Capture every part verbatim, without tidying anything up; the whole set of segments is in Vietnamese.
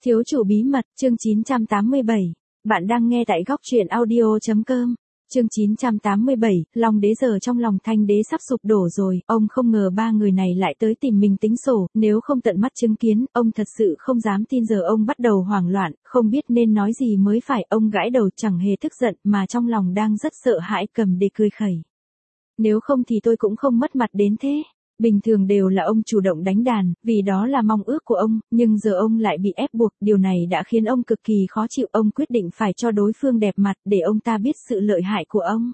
Thiếu chủ bí mật, chương chín trăm tám mươi bảy. Bạn đang nghe tại góc truyện audio chấm com. Chương chín trăm tám mươi bảy, Long đế giờ trong lòng Thanh đế sắp sụp đổ rồi, ông không ngờ ba người này lại tới tìm mình tính sổ, nếu không tận mắt chứng kiến, ông thật sự không dám tin. Giờ ông bắt đầu hoảng loạn, không biết nên nói gì mới phải. Ông gãi đầu, chẳng hề tức giận, mà trong lòng đang rất sợ hãi. Cầm Đế cười khẩy. Nếu không thì tôi cũng không mất mặt đến thế. Bình thường đều là ông chủ động đánh đàn, vì đó là mong ước của ông, nhưng giờ ông lại bị ép buộc, điều này đã khiến ông cực kỳ khó chịu. Ông quyết định phải cho đối phương đẹp mặt, để ông ta biết sự lợi hại của ông.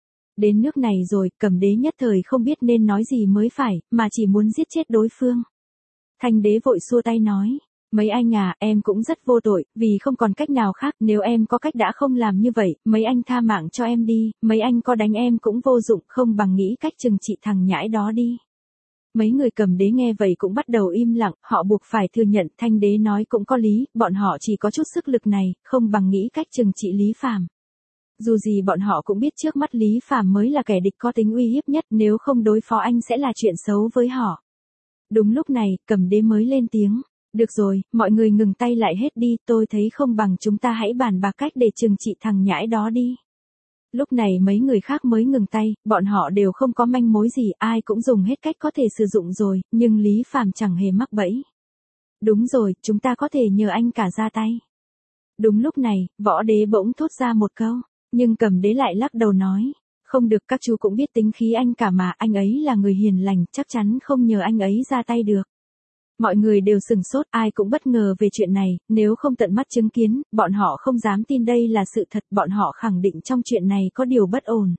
Đến nước này rồi, Cầm Đế nhất thời không biết nên nói gì mới phải, mà chỉ muốn giết chết đối phương. Thanh đế vội xua tay nói, mấy anh à, em cũng rất vô tội, vì không còn cách nào khác, nếu em có cách đã không làm như vậy, mấy anh tha mạng cho em đi, mấy anh có đánh em cũng vô dụng, không bằng nghĩ cách trừng trị thằng nhãi đó đi. Mấy người Cầm Đế nghe vậy cũng bắt đầu im lặng, họ buộc phải thừa nhận Thanh đế nói cũng có lý, bọn họ chỉ có chút sức lực này, không bằng nghĩ cách trừng trị Lý Phàm. Dù gì bọn họ cũng biết trước mắt Lý Phàm mới là kẻ địch có tính uy hiếp nhất, nếu không đối phó anh sẽ là chuyện xấu với họ. Đúng lúc này, Cầm Đế mới lên tiếng, được rồi, mọi người ngừng tay lại hết đi, tôi thấy không bằng chúng ta hãy bàn bạc cách để trừng trị thằng nhãi đó đi. Lúc này mấy người khác mới ngừng tay, bọn họ đều không có manh mối gì, ai cũng dùng hết cách có thể sử dụng rồi, nhưng Lý Phàm chẳng hề mắc bẫy. Đúng rồi, chúng ta có thể nhờ anh cả ra tay. Đúng lúc này, Võ Đế bỗng thốt ra một câu, nhưng Cầm Đế lại lắc đầu nói, không được, các chú cũng biết tính khí anh cả mà, anh ấy là người hiền lành, chắc chắn không nhờ anh ấy ra tay được. Mọi người đều sừng sốt, ai cũng bất ngờ về chuyện này, nếu không tận mắt chứng kiến, bọn họ không dám tin đây là sự thật, bọn họ khẳng định trong chuyện này có điều bất ổn.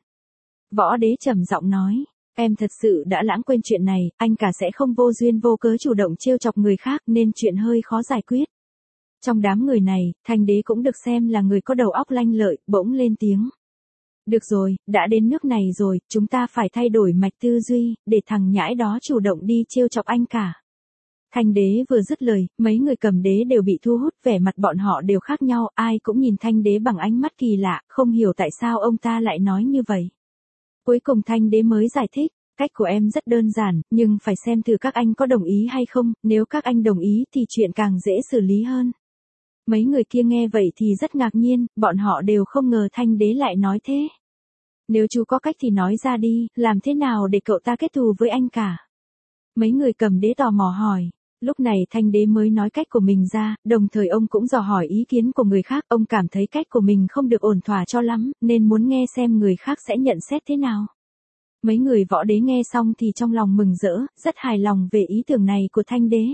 Võ Đế trầm giọng nói, em thật sự đã lãng quên chuyện này, anh cả sẽ không vô duyên vô cớ chủ động trêu chọc người khác nên chuyện hơi khó giải quyết. Trong đám người này, Thanh đế cũng được xem là người có đầu óc lanh lợi, bỗng lên tiếng. Được rồi, đã đến nước này rồi, chúng ta phải thay đổi mạch tư duy, để thằng nhãi đó chủ động đi trêu chọc anh cả. Thanh đế vừa dứt lời, mấy người Cầm Đế đều bị thu hút, vẻ mặt bọn họ đều khác nhau, ai cũng nhìn Thanh đế bằng ánh mắt kỳ lạ, không hiểu tại sao ông ta lại nói như vậy. Cuối cùng Thanh đế mới giải thích, cách của em rất đơn giản, nhưng phải xem thử các anh có đồng ý hay không, nếu các anh đồng ý thì chuyện càng dễ xử lý hơn. Mấy người kia nghe vậy thì rất ngạc nhiên, bọn họ đều không ngờ Thanh đế lại nói thế. Nếu chú có cách thì nói ra đi, làm thế nào để cậu ta kết thù với anh cả? Mấy người Cầm Đế tò mò hỏi. Lúc này Thanh đế mới nói cách của mình ra, đồng thời ông cũng dò hỏi ý kiến của người khác, ông cảm thấy cách của mình không được ổn thỏa cho lắm, nên muốn nghe xem người khác sẽ nhận xét thế nào. Mấy người Võ Đế nghe xong thì trong lòng mừng rỡ, rất hài lòng về ý tưởng này của Thanh đế.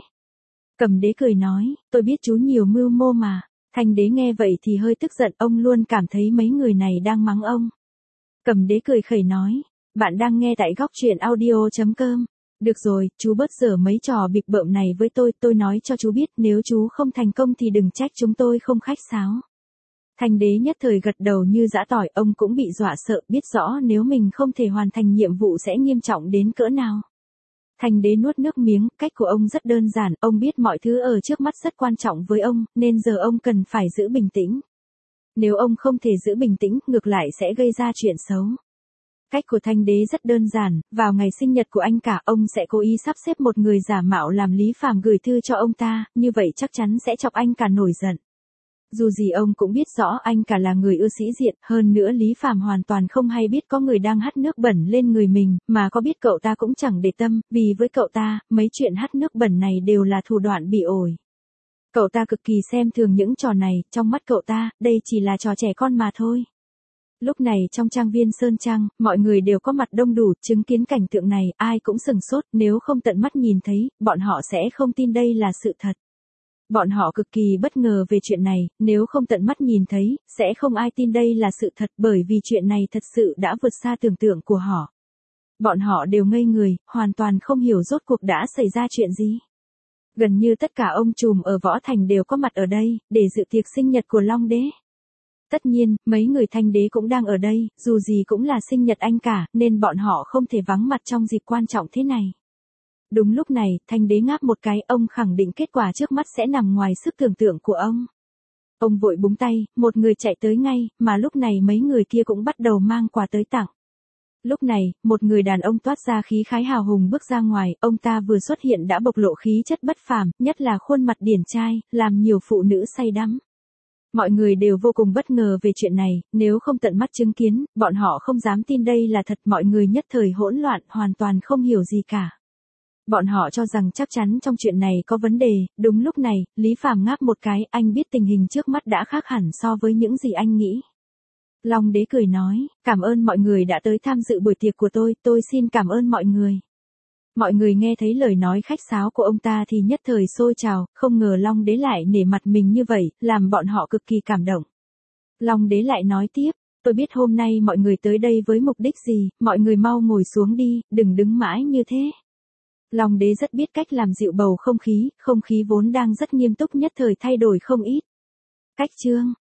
Cầm Đế cười nói, tôi biết chú nhiều mưu mô mà. Thanh đế nghe vậy thì hơi tức giận, ông luôn cảm thấy mấy người này đang mắng ông. Cầm Đế cười khẩy nói, bạn đang nghe tại góc truyện audio chấm com. Được rồi, chú bớt giở mấy trò bịp bợm này với tôi, tôi nói cho chú biết, nếu chú không thành công thì đừng trách chúng tôi không khách sáo. Thanh đế nhất thời gật đầu như giã tỏi, ông cũng bị dọa sợ, biết rõ nếu mình không thể hoàn thành nhiệm vụ sẽ nghiêm trọng đến cỡ nào. Thanh đế nuốt nước miếng, cách của ông rất đơn giản, ông biết mọi thứ ở trước mắt rất quan trọng với ông, nên giờ ông cần phải giữ bình tĩnh. Nếu ông không thể giữ bình tĩnh, ngược lại sẽ gây ra chuyện xấu. Cách của Thanh đế rất đơn giản, vào ngày sinh nhật của anh cả, ông sẽ cố ý sắp xếp một người giả mạo làm Lý Phàm gửi thư cho ông ta, như vậy chắc chắn sẽ chọc anh cả nổi giận. Dù gì ông cũng biết rõ anh cả là người ưa sĩ diện, hơn nữa Lý Phàm hoàn toàn không hay biết có người đang hắt nước bẩn lên người mình, mà có biết cậu ta cũng chẳng để tâm, vì với cậu ta, mấy chuyện hắt nước bẩn này đều là thủ đoạn bị ổi. Cậu ta cực kỳ xem thường những trò này, trong mắt cậu ta, đây chỉ là trò trẻ con mà thôi. Lúc này trong trang viên Sơn Trang, mọi người đều có mặt đông đủ, chứng kiến cảnh tượng này, ai cũng sừng sốt, nếu không tận mắt nhìn thấy, bọn họ sẽ không tin đây là sự thật. Bọn họ cực kỳ bất ngờ về chuyện này, nếu không tận mắt nhìn thấy, sẽ không ai tin đây là sự thật, bởi vì chuyện này thật sự đã vượt xa tưởng tượng của họ. Bọn họ đều ngây người, hoàn toàn không hiểu rốt cuộc đã xảy ra chuyện gì. Gần như tất cả ông trùm ở Võ Thành đều có mặt ở đây, để dự tiệc sinh nhật của Long đế. Tất nhiên, mấy người Thanh đế cũng đang ở đây, dù gì cũng là sinh nhật anh cả, nên bọn họ không thể vắng mặt trong dịp quan trọng thế này. Đúng lúc này, Thanh đế ngáp một cái, ông khẳng định kết quả trước mắt sẽ nằm ngoài sức tưởng tượng của ông. Ông vội búng tay, một người chạy tới ngay, mà lúc này mấy người kia cũng bắt đầu mang quà tới tặng. Lúc này, một người đàn ông toát ra khí khái hào hùng bước ra ngoài, ông ta vừa xuất hiện đã bộc lộ khí chất bất phàm, nhất là khuôn mặt điển trai, làm nhiều phụ nữ say đắm. Mọi người đều vô cùng bất ngờ về chuyện này, nếu không tận mắt chứng kiến, bọn họ không dám tin đây là thật, mọi người nhất thời hỗn loạn, hoàn toàn không hiểu gì cả. Bọn họ cho rằng chắc chắn trong chuyện này có vấn đề, đúng lúc này, Lý Phàm ngáp một cái, anh biết tình hình trước mắt đã khác hẳn so với những gì anh nghĩ. Long Đế cười nói, cảm ơn mọi người đã tới tham dự buổi tiệc của tôi, tôi xin cảm ơn mọi người. Mọi người nghe thấy lời nói khách sáo của ông ta thì nhất thời sôi trào, không ngờ Long Đế lại nể mặt mình như vậy, làm bọn họ cực kỳ cảm động. Long Đế lại nói tiếp, tôi biết hôm nay mọi người tới đây với mục đích gì, mọi người mau ngồi xuống đi, đừng đứng mãi như thế. Long Đế rất biết cách làm dịu bầu không khí, không khí vốn đang rất nghiêm túc nhất thời thay đổi không ít. Cách chương